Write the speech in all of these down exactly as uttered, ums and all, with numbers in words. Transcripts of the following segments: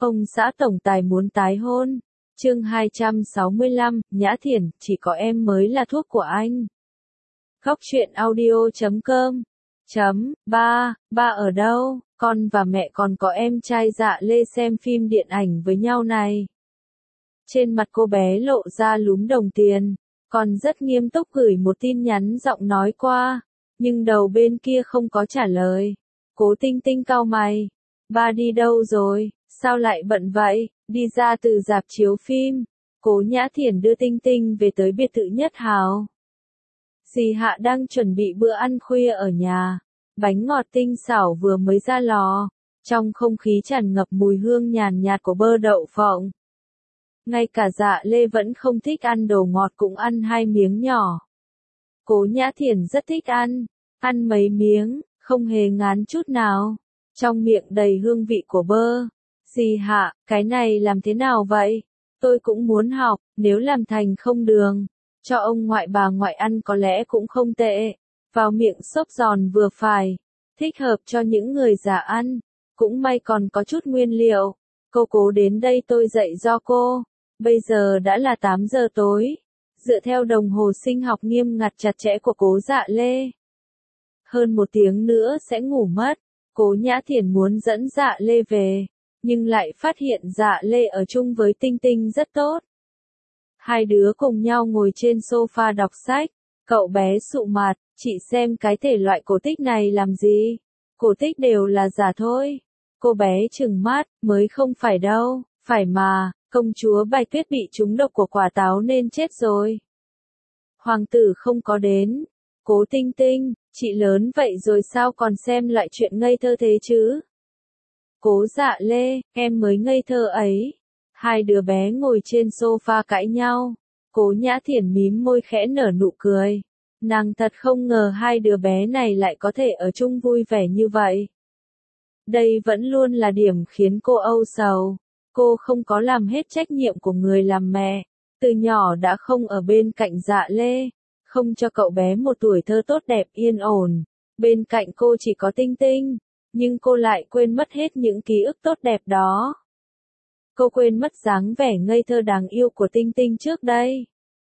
Ông xã tổng tài muốn tái hôn. Chương hai trăm sáu mươi lăm, Nhã Thiển, chỉ có em mới là thuốc của anh. Góc truyện audio chấm com. Chấm, ba, ba ở đâu? Con và mẹ còn có em trai Dạ Lê xem phim điện ảnh với nhau này. Trên mặt cô bé lộ ra lúm đồng tiền, còn rất nghiêm túc gửi một tin nhắn giọng nói qua, nhưng đầu bên kia không có trả lời. Cố Tinh Tinh cau mày. Ba đi đâu rồi, sao lại bận vậy? Đi ra từ rạp chiếu phim. Cố Nhã Thiển đưa Tinh Tinh về tới biệt thự Nhất Hào. Dì Hạ đang chuẩn bị bữa ăn khuya ở nhà. Bánh ngọt tinh xảo vừa mới ra lò, trong không khí tràn ngập mùi hương nhàn nhạt của bơ đậu phộng. Ngay cả Dạ Lê vẫn không thích ăn đồ ngọt cũng ăn hai miếng nhỏ. Cố Nhã Thiển rất thích ăn, ăn mấy miếng, không hề ngán chút nào. Trong miệng đầy hương vị của bơ. Dì Hạ, cái này làm thế nào vậy? Tôi cũng muốn học, nếu làm thành không đường, cho ông ngoại bà ngoại ăn có lẽ cũng không tệ. Vào miệng xốp giòn vừa phải, thích hợp cho những người già ăn. Cũng may còn có chút nguyên liệu. Cô Cố đến đây tôi dạy do cô. Bây giờ đã là tám giờ tối. Dựa theo đồng hồ sinh học nghiêm ngặt chặt chẽ của Cố Dạ Lê, hơn một tiếng nữa sẽ ngủ mất. Cố Nhã Thiển muốn dẫn Dạ Lê về, nhưng lại phát hiện Dạ Lê ở chung với Tinh Tinh rất tốt. Hai đứa cùng nhau ngồi trên sofa đọc sách. Cậu bé sụ mặt, chị xem cái thể loại cổ tích này làm gì? Cổ tích đều là giả thôi. Cô bé trừng mắt, mới không phải đâu, phải mà, công chúa Bạch Tuyết bị trúng độc của quả táo nên chết rồi. Hoàng tử không có đến. Cố Tinh Tinh, chị lớn vậy rồi sao còn xem lại chuyện ngây thơ thế chứ? Cố Dạ Lê, em mới ngây thơ ấy. Hai đứa bé ngồi trên sofa cãi nhau. Cố Nhã Thiển mím môi khẽ nở nụ cười. Nàng thật không ngờ hai đứa bé này lại có thể ở chung vui vẻ như vậy. Đây vẫn luôn là điểm khiến cô âu sầu. Cô không có làm hết trách nhiệm của người làm mẹ. Từ nhỏ đã không ở bên cạnh Dạ Lê. Không cho cậu bé một tuổi thơ tốt đẹp yên ổn. Bên cạnh cô chỉ có Tinh Tinh. Nhưng cô lại quên mất hết những ký ức tốt đẹp đó. Cô quên mất dáng vẻ ngây thơ đáng yêu của Tinh Tinh trước đây.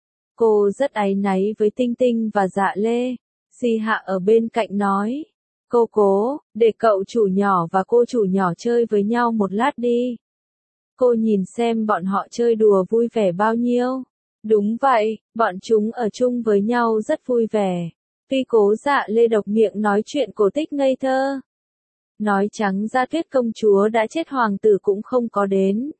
Cô rất áy náy với Tinh Tinh và Dạ Lê. Dì Hạ ở bên cạnh nói. Cô Cố, để cậu chủ nhỏ và cô chủ nhỏ chơi với nhau một lát đi. Cô nhìn xem bọn họ chơi đùa vui vẻ bao nhiêu. Đúng vậy, bọn chúng ở chung với nhau rất vui vẻ. Tuy Cố Dạ Lê độc miệng nói chuyện cổ tích ngây thơ. Nói trắng ra Tuyết công chúa đã chết, hoàng tử cũng không có đến.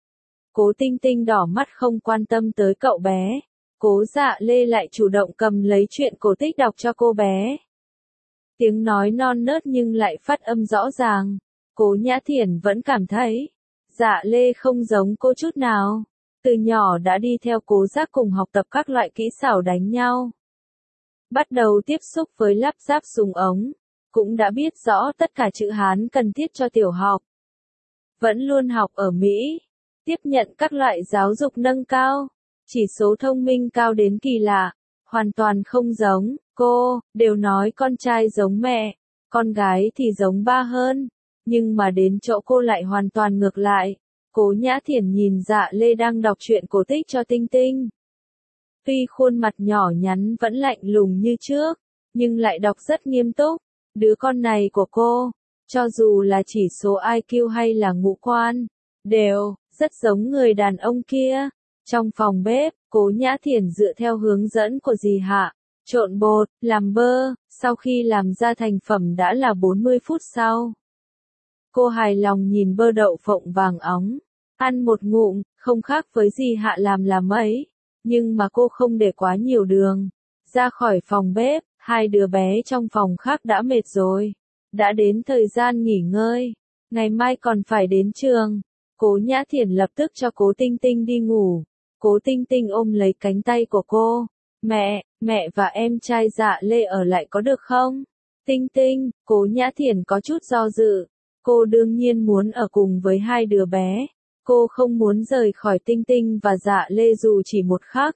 Cố Tinh Tinh đỏ mắt không quan tâm tới cậu bé. Cố Dạ Lê lại chủ động cầm lấy chuyện cổ tích đọc cho cô bé. Tiếng nói non nớt nhưng lại phát âm rõ ràng. Cố Nhã Thiển vẫn cảm thấy Dạ Lê không giống cô chút nào. Từ nhỏ đã đi theo Cố Giác cùng học tập các loại kỹ xảo đánh nhau. Bắt đầu tiếp xúc với lắp ráp súng ống. Cũng đã biết rõ tất cả chữ Hán cần thiết cho tiểu học. Vẫn luôn học ở Mỹ. Tiếp nhận các loại giáo dục nâng cao. Chỉ số thông minh cao đến kỳ lạ. Hoàn toàn không giống cô, đều nói con trai giống mẹ, con gái thì giống ba hơn. Nhưng mà đến chỗ cô lại hoàn toàn ngược lại. Cố Nhã Thiển nhìn Dạ Lê đang đọc truyện cổ tích cho Tinh Tinh. Tuy khuôn mặt nhỏ nhắn vẫn lạnh lùng như trước, nhưng lại đọc rất nghiêm túc. Đứa con này của cô, cho dù là chỉ số i kiu hay là ngũ quan, đều rất giống người đàn ông kia. Trong phòng bếp, Cố Nhã Thiển dựa theo hướng dẫn của dì Hạ, trộn bột, làm bơ, sau khi làm ra thành phẩm đã là bốn mươi phút sau. Cô hài lòng nhìn bơ đậu phộng vàng óng, ăn một ngụm, không khác với dì Hạ làm là mấy, nhưng mà cô không để quá nhiều đường. Ra khỏi phòng bếp, hai đứa bé trong phòng khác đã mệt rồi, đã đến thời gian nghỉ ngơi, ngày mai còn phải đến trường. Cố Nhã Thiển lập tức cho Cố Tinh Tinh đi ngủ. Cố Tinh Tinh ôm lấy cánh tay của cô. Mẹ, mẹ và em trai Dạ Lê ở lại có được không? Tinh Tinh, Cố Nhã Thiển có chút do dự. Cô đương nhiên muốn ở cùng với hai đứa bé. Cô không muốn rời khỏi Tinh Tinh và Dạ Lê dù chỉ một khắc.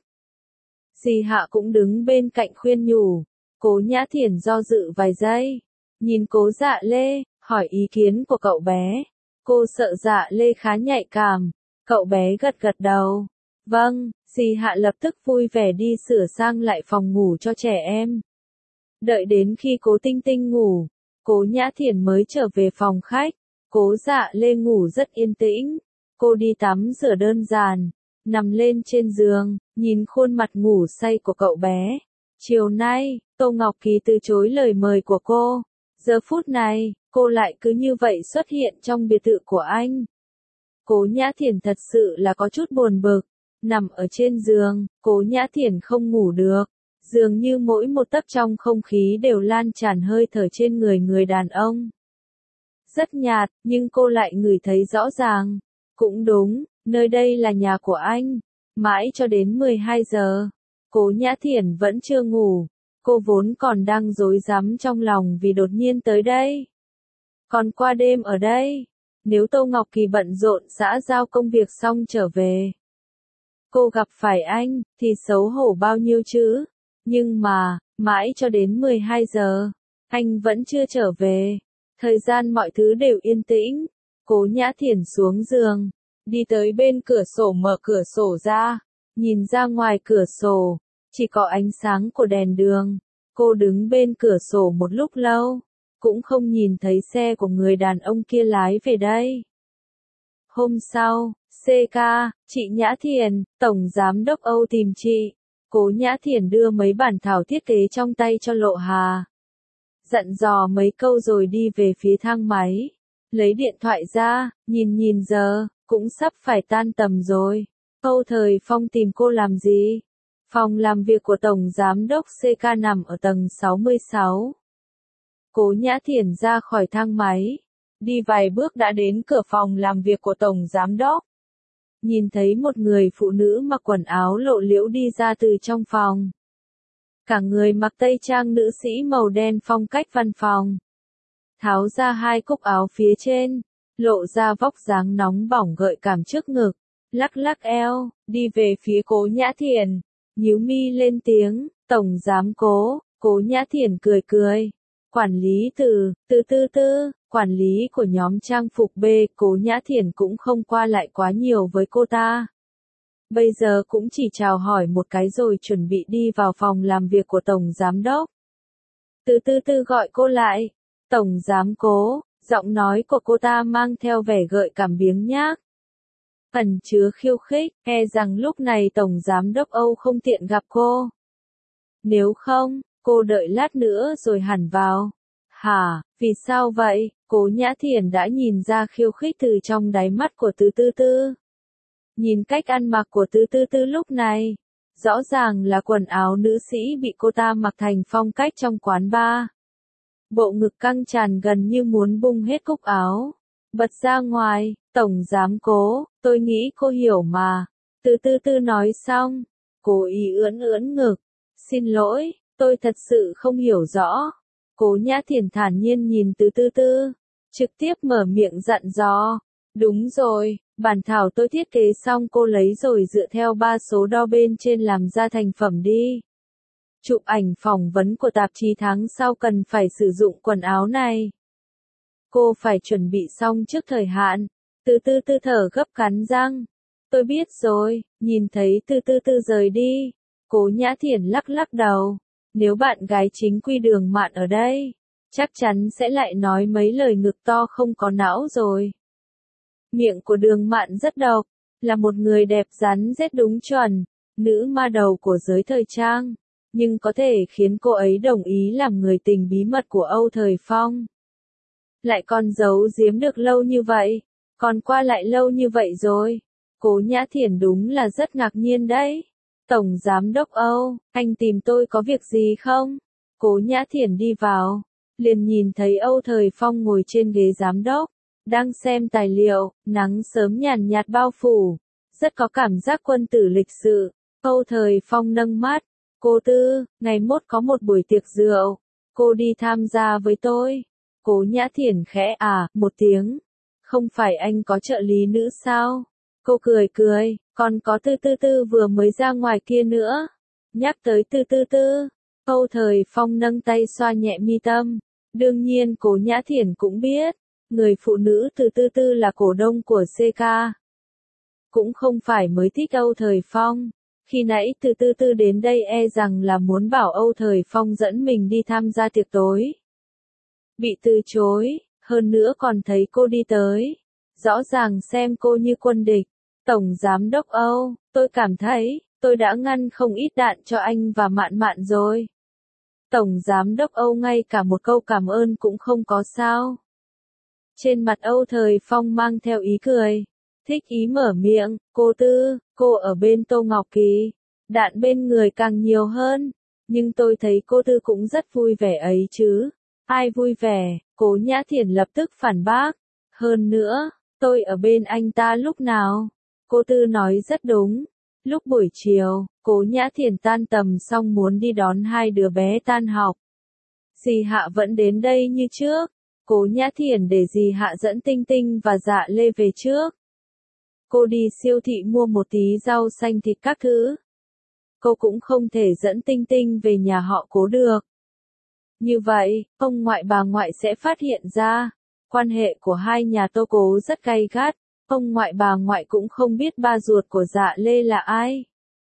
Dì Hạ cũng đứng bên cạnh khuyên nhủ. Cố Nhã Thiển do dự vài giây. Nhìn Cố Dạ Lê, hỏi ý kiến của cậu bé. Cô sợ Dạ Lê khá nhạy cảm. Cậu bé gật gật đầu. Vâng, dì Hạ lập tức vui vẻ đi sửa sang lại phòng ngủ cho trẻ em. Đợi đến khi cố Tinh Tinh ngủ, cố Nhã Thiển mới trở về phòng khách. Cố Dạ Lê ngủ rất yên tĩnh. Cô đi tắm rửa đơn giản, nằm lên trên giường, nhìn khuôn mặt ngủ say của cậu bé. Chiều nay, Tô Ngọc Kỳ từ chối lời mời của cô. Giờ phút này, cô lại cứ như vậy xuất hiện trong biệt thự của anh. Cố Nhã Thiển thật sự là có chút buồn bực. Nằm ở trên giường, Cố Nhã Thiển không ngủ được. Dường như mỗi một tấc trong không khí đều lan tràn hơi thở trên người người đàn ông. Rất nhạt, nhưng cô lại ngửi thấy rõ ràng. Cũng đúng, nơi đây là nhà của anh. Mãi cho đến mười hai giờ, Cố Nhã Thiển vẫn chưa ngủ. Cô vốn còn đang rối rắm trong lòng vì đột nhiên tới đây. Còn qua đêm ở đây, nếu Tô Ngọc Kỳ bận rộn xã giao công việc xong trở về, cô gặp phải anh, thì xấu hổ bao nhiêu chứ. Nhưng mà, mãi cho đến mười hai giờ, anh vẫn chưa trở về. Thời gian mọi thứ đều yên tĩnh. Cố Nhã Thiển xuống giường, đi tới bên cửa sổ mở cửa sổ ra, nhìn ra ngoài cửa sổ, chỉ có ánh sáng của đèn đường. Cô đứng bên cửa sổ một lúc lâu, cũng không nhìn thấy xe của người đàn ông kia lái về đây. Hôm sau, xê ca, chị Nhã Thiển, Tổng Giám đốc Âu tìm chị. Cố Nhã Thiển đưa mấy bản thảo thiết kế trong tay cho Lộ Hà. Dặn dò mấy câu rồi đi về phía thang máy. Lấy điện thoại ra, nhìn nhìn giờ, cũng sắp phải tan tầm rồi. Âu Thời Phong tìm cô làm gì? Phòng làm việc của Tổng Giám đốc xê ca nằm ở tầng sáu mươi sáu. Cố Nhã Thiển ra khỏi thang máy. Đi vài bước đã đến cửa phòng làm việc của Tổng Giám đốc. Nhìn thấy một người phụ nữ mặc quần áo lộ liễu đi ra từ trong phòng. Cả người mặc tây trang nữ sĩ màu đen phong cách văn phòng. Tháo ra hai cúc áo phía trên, lộ ra vóc dáng nóng bỏng gợi cảm trước ngực, lắc lắc eo, đi về phía Cố Nhã Thiển, nhíu mi lên tiếng, Tổng Giám Cố. Cố Nhã Thiển cười cười. Quản lý từ, từ tư tư, quản lý của nhóm trang phục B, Cố Nhã Thiển cũng không qua lại quá nhiều với cô ta. Bây giờ cũng chỉ chào hỏi một cái rồi chuẩn bị đi vào phòng làm việc của Tổng Giám đốc. Từ tư tư gọi cô lại. Tổng Giám Cố, giọng nói của cô ta mang theo vẻ gợi cảm biếng nhác. Ẩn chứa khiêu khích, e rằng lúc này Tổng Giám đốc Âu không tiện gặp cô. Nếu không, cô đợi lát nữa rồi hẳn vào. Hả, vì sao vậy? Cố Nhã Thiển đã nhìn ra khiêu khích từ trong đáy mắt của Từ Tư Tư. Nhìn cách ăn mặc của Từ Tư Tư lúc này, rõ ràng là quần áo nữ sĩ bị cô ta mặc thành phong cách trong quán bar. Bộ ngực căng tràn gần như muốn bung hết cúc áo. Bật ra ngoài, Tổng Giám Cố, tôi nghĩ cô hiểu mà. Từ Tư Tư nói xong, cố ý ưỡn ưỡn ngực. Xin lỗi, tôi thật sự không hiểu rõ. Cố Nhã Thiển thản nhiên nhìn Từ Tư Tư, trực tiếp mở miệng dặn dò. Đúng rồi, bản thảo tôi thiết kế xong cô lấy rồi dựa theo ba số đo bên trên làm ra thành phẩm đi. Chụp ảnh phỏng vấn của tạp chí tháng sau cần phải sử dụng quần áo này. Cô phải chuẩn bị xong trước thời hạn. Từ Tư Tư thở gấp cắn răng. Tôi biết rồi, nhìn thấy Từ Tư Tư rời đi. Cố Nhã Thiển lắc lắc đầu. Nếu bạn gái chính quy Đường Mạn ở đây, chắc chắn sẽ lại nói mấy lời ngực to không có não rồi. Miệng của Đường Mạn rất độc, là một người đẹp rắn rết đúng chuẩn, nữ ma đầu của giới thời trang, nhưng có thể khiến cô ấy đồng ý làm người tình bí mật của Âu Thời Phong. Lại còn giấu giếm được lâu như vậy, còn qua lại lâu như vậy rồi. Cố Nhã Thiển đúng là rất ngạc nhiên đấy. Tổng Giám đốc Âu, anh tìm tôi có việc gì không? Cố Nhã Thiển đi vào, liền nhìn thấy Âu Thời Phong ngồi trên ghế giám đốc, đang xem tài liệu, nắng sớm nhàn nhạt bao phủ, rất có cảm giác quân tử lịch sự. Âu Thời Phong nâng mắt, cô Tư, ngày mốt có một buổi tiệc rượu, cô đi tham gia với tôi. Cố Nhã Thiển khẽ à, một tiếng, không phải anh có trợ lý nữ sao? Cô cười cười, còn có Tư Tư Tư vừa mới ra ngoài kia nữa. Nhắc tới Tư Tư Tư, Âu Thời Phong nâng tay xoa nhẹ mi tâm. Đương nhiên Cố Nhã Thiển cũng biết, Người phụ nữ từ Tư Tư là cổ đông của xê ca. Cũng không phải mới thích Âu Thời Phong. Khi nãy từ Tư Tư đến đây e rằng là muốn bảo Âu Thời Phong dẫn mình đi tham gia tiệc tối. Bị từ chối, hơn nữa còn thấy cô đi tới. Rõ ràng xem cô như quân địch. Tổng Giám đốc Âu, tôi cảm thấy, tôi đã ngăn không ít đạn cho anh và Mạn Mạn rồi. Tổng Giám đốc Âu ngay cả một câu cảm ơn cũng không có sao. Trên mặt Âu Thời Phong mang theo ý cười. Thích ý mở miệng, cô Tư, cô ở bên Tô Ngọc Kỳ. Đạn bên người càng nhiều hơn. Nhưng tôi thấy cô Tư cũng rất vui vẻ ấy chứ. Ai vui vẻ, Cố Nhã Thiển lập tức phản bác. Hơn nữa, tôi ở bên anh ta lúc nào? Cô Tư nói rất đúng. Lúc buổi chiều, Cố Nhã Thiển tan tầm xong muốn đi đón hai đứa bé tan học. Dì Hạ vẫn đến đây như trước. Cố Nhã Thiển để dì Hạ dẫn Tinh Tinh và Dạ Lê về trước. Cô đi siêu thị mua một tí rau xanh thịt các thứ. Cô cũng không thể dẫn Tinh Tinh về nhà họ Cố được. Như vậy, ông ngoại bà ngoại sẽ phát hiện ra. Quan hệ của hai nhà Tô Cố rất gay gắt. Ông ngoại bà ngoại cũng không biết ba ruột của Dạ Lê là ai.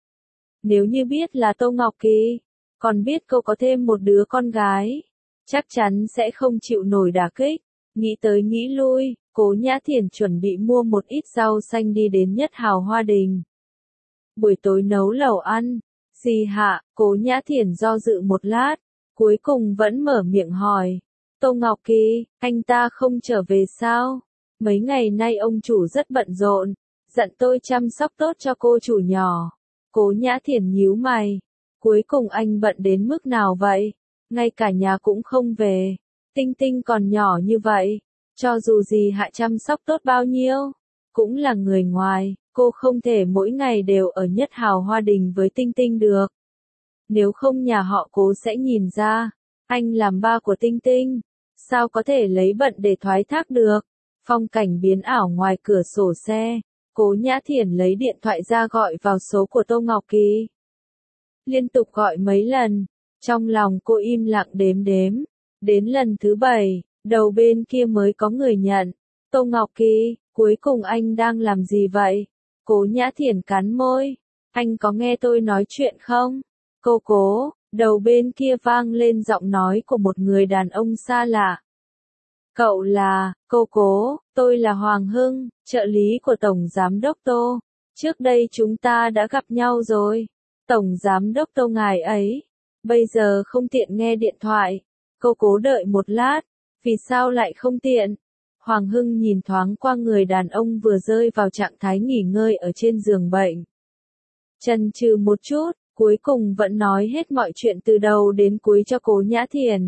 Nếu như biết là Tô Ngọc Kỳ, còn biết cô có thêm một đứa con gái, chắc chắn sẽ không chịu nổi đả kích. Nghĩ tới nghĩ lui, Cố Nhã Thiển chuẩn bị mua một ít rau xanh đi đến Nhất Hào Hoa Đình. Buổi tối nấu lẩu ăn, dì Hạ, Cố Nhã Thiển do dự một lát, cuối cùng vẫn mở miệng hỏi. Tô Ngọc Kỳ, anh ta không trở về sao? Mấy ngày nay ông chủ rất bận rộn, dặn tôi chăm sóc tốt cho cô chủ nhỏ. Cố Nhã Thiển nhíu mày. Cuối cùng anh bận đến mức nào vậy? Ngay cả nhà cũng không về. Tinh Tinh còn nhỏ như vậy. Cho dù gì Hạ chăm sóc tốt bao nhiêu, cũng là người ngoài, cô không thể mỗi ngày đều ở Nhất Hào Hoa Đình với Tinh Tinh được. Nếu không nhà họ Cố sẽ nhìn ra, anh làm ba của Tinh Tinh, sao có thể lấy bận để thoái thác được. Phong cảnh biến ảo ngoài cửa sổ xe, Cố Nhã Thiển lấy điện thoại ra gọi vào số của Tô Ngọc Kỳ. Liên tục gọi mấy lần, trong lòng cô im lặng đếm đếm, đến lần thứ bảy, đầu bên kia mới có người nhận. Tô Ngọc Kỳ, cuối cùng anh đang làm gì vậy? Cố Nhã Thiển cắn môi, anh có nghe tôi nói chuyện không? Cô Cố, đầu bên kia vang lên giọng nói của một người đàn ông xa lạ. Cậu là, cô Cố, tôi là Hoàng Hưng, trợ lý của Tổng Giám đốc Tô. Trước đây chúng ta đã gặp nhau rồi. Tổng Giám đốc Tô ngài ấy, bây giờ không tiện nghe điện thoại. Cô Cố đợi một lát, vì sao lại không tiện? Hoàng Hưng nhìn thoáng qua người đàn ông vừa rơi vào trạng thái nghỉ ngơi ở trên giường bệnh. Chần chừ một chút, cuối cùng vẫn nói hết mọi chuyện từ đầu đến cuối cho Cố Nhã Thiển.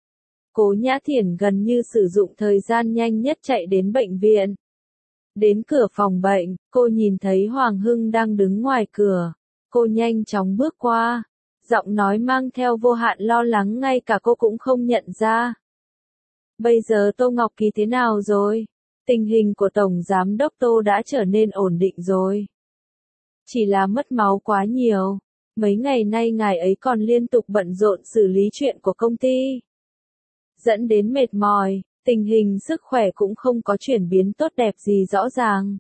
Cố Nhã Thiển gần như sử dụng thời gian nhanh nhất chạy đến bệnh viện. Đến cửa phòng bệnh, cô nhìn thấy Hoàng Hưng đang đứng ngoài cửa. Cô nhanh chóng bước qua. Giọng nói mang theo vô hạn lo lắng ngay cả cô cũng không nhận ra. Bây giờ Tô Ngọc Kỳ thế nào rồi? Tình hình của Tổng Giám đốc Tô đã trở nên ổn định rồi. Chỉ là mất máu quá nhiều. Mấy ngày nay ngài ấy còn liên tục bận rộn xử lý chuyện của công ty. Dẫn đến mệt mỏi, tình hình sức khỏe cũng không có chuyển biến tốt đẹp gì rõ ràng.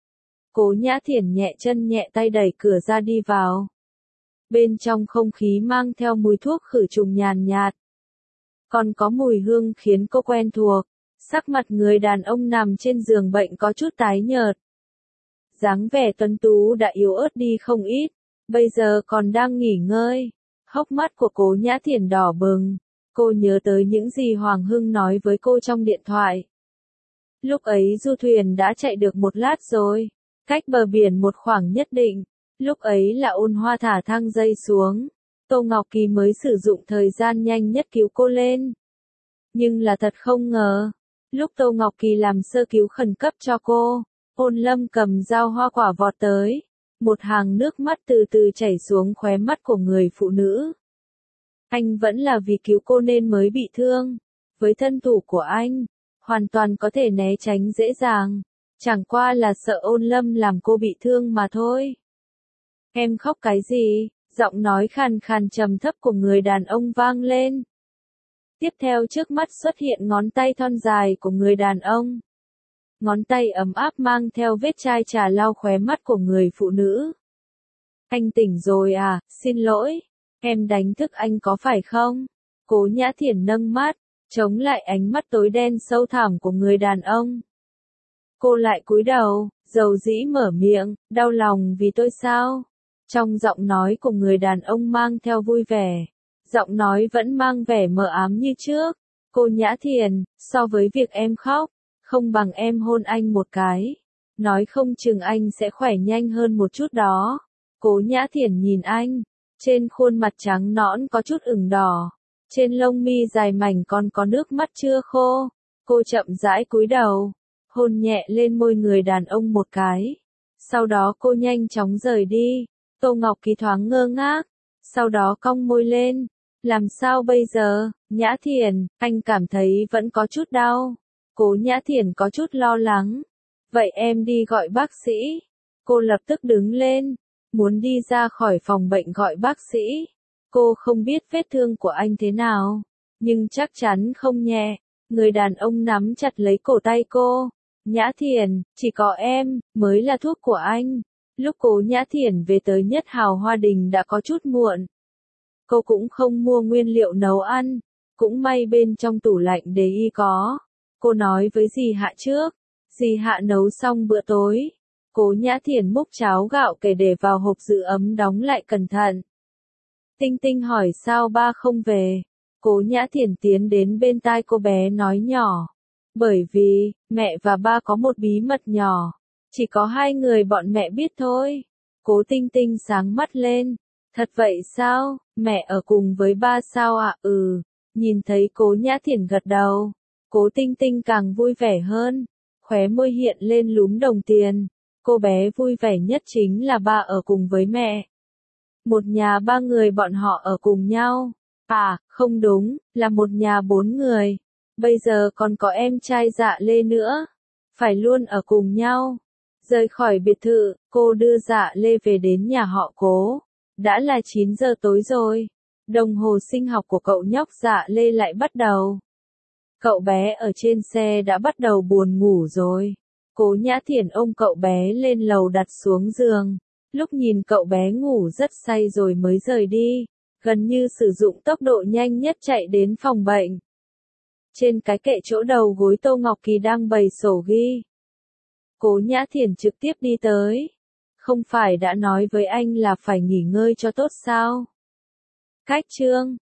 Cố Nhã Thiển nhẹ chân nhẹ tay đẩy cửa ra đi vào. Bên trong không khí mang theo mùi thuốc khử trùng nhàn nhạt. Còn có mùi hương khiến cô quen thuộc. Sắc mặt người đàn ông nằm trên giường bệnh có chút tái nhợt. Dáng vẻ tuấn tú đã yếu ớt đi không ít. Bây giờ còn đang nghỉ ngơi. Hốc mắt của Cố Nhã Thiển đỏ bừng. Cô nhớ tới những gì Hoàng Hưng nói với cô trong điện thoại. Lúc ấy du thuyền đã chạy được một lát rồi. Cách bờ biển một khoảng nhất định. Lúc ấy là Ôn Hoa thả thang dây xuống. Tô Ngọc Kỳ mới sử dụng thời gian nhanh nhất cứu cô lên. Nhưng là thật không ngờ. Lúc Tô Ngọc Kỳ làm sơ cứu khẩn cấp cho cô, Ôn Lâm cầm dao hoa quả vọt tới. Một hàng nước mắt từ từ chảy xuống khóe mắt của người phụ nữ. Anh vẫn là vì cứu cô nên mới bị thương. Với thân thủ của anh, hoàn toàn có thể né tránh dễ dàng. Chẳng qua là sợ Ôn Lâm làm cô bị thương mà thôi. Em khóc cái gì? Giọng nói khàn khàn trầm thấp của người đàn ông vang lên. Tiếp theo trước mắt xuất hiện ngón tay thon dài của người đàn ông. Ngón tay ấm áp mang theo vết chai trà lau khóe mắt của người phụ nữ. Anh tỉnh rồi à, xin lỗi, em đánh thức anh có phải không? Cố Nhã Thiển nâng mắt, chống lại ánh mắt tối đen sâu thẳm của người đàn ông. Cô lại cúi đầu, dầu dĩ mở miệng, đau lòng vì tôi sao? Trong giọng nói của người đàn ông mang theo vui vẻ. Giọng nói vẫn mang vẻ mờ ám như trước. Cô Nhã Thiển, so với việc em khóc, không bằng em hôn anh một cái. Nói không chừng anh sẽ khỏe nhanh hơn một chút đó. Cố Nhã Thiển nhìn anh. Trên khuôn mặt trắng nõn có chút ửng đỏ. Trên lông mi dài mảnh còn có nước mắt chưa khô. Cô chậm rãi cúi đầu. Hôn nhẹ lên môi người đàn ông một cái. Sau đó cô nhanh chóng rời đi. Tô Ngọc Kỳ thoáng ngơ ngác. Sau đó cong môi lên. Làm sao bây giờ, Nhã Thiển, anh cảm thấy vẫn có chút đau. Cố Nhã Thiển có chút lo lắng. Vậy em đi gọi bác sĩ. Cô lập tức đứng lên. Muốn đi ra khỏi phòng bệnh gọi bác sĩ. Cô không biết vết thương của anh thế nào. Nhưng chắc chắn không nhẹ. Người đàn ông nắm chặt lấy cổ tay cô. Nhã Thiển, chỉ có em, mới là thuốc của anh. Lúc Cố Nhã Thiển về tới Nhất Hào Hoa Đình đã có chút muộn. Cô cũng không mua nguyên liệu nấu ăn. Cũng may bên trong tủ lạnh để y có. Cô nói với dì Hạ trước. Dì Hạ nấu xong bữa tối. Cố Nhã Thiển múc cháo gạo kể để vào hộp giữ ấm đóng lại cẩn thận. Tinh Tinh hỏi sao ba không về. Cố Nhã Thiển tiến đến bên tai cô bé nói nhỏ. Bởi vì, mẹ và ba có một bí mật nhỏ. Chỉ có hai người bọn mẹ biết thôi. Cố Tinh Tinh sáng mắt lên. Thật vậy sao, mẹ ở cùng với ba sao ạ? À? Ừ. Nhìn thấy Cố Nhã Thiển gật đầu. Cố Tinh Tinh càng vui vẻ hơn. Khóe môi hiện lên lúm đồng tiền. Cô bé vui vẻ nhất chính là ba ở cùng với mẹ. Một nhà ba người bọn họ ở cùng nhau. À, không đúng, là một nhà bốn người. Bây giờ còn có em trai Dạ Lê nữa. Phải luôn ở cùng nhau. Rời khỏi biệt thự, cô đưa Dạ Lê về đến nhà họ Cố. Đã là chín giờ tối rồi. Đồng hồ sinh học của cậu nhóc Dạ Lê lại bắt đầu. Cậu bé ở trên xe đã bắt đầu buồn ngủ rồi. Cố Nhã Thiển ôm cậu bé lên lầu đặt xuống giường. Lúc nhìn cậu bé ngủ rất say rồi mới rời đi. Gần như sử dụng tốc độ nhanh nhất chạy đến phòng bệnh. Trên cái kệ chỗ đầu gối Tô Ngọc Kỳ đang bày sổ ghi. Cố Nhã Thiển trực tiếp đi tới. Không phải đã nói với anh là phải nghỉ ngơi cho tốt sao? Cách chương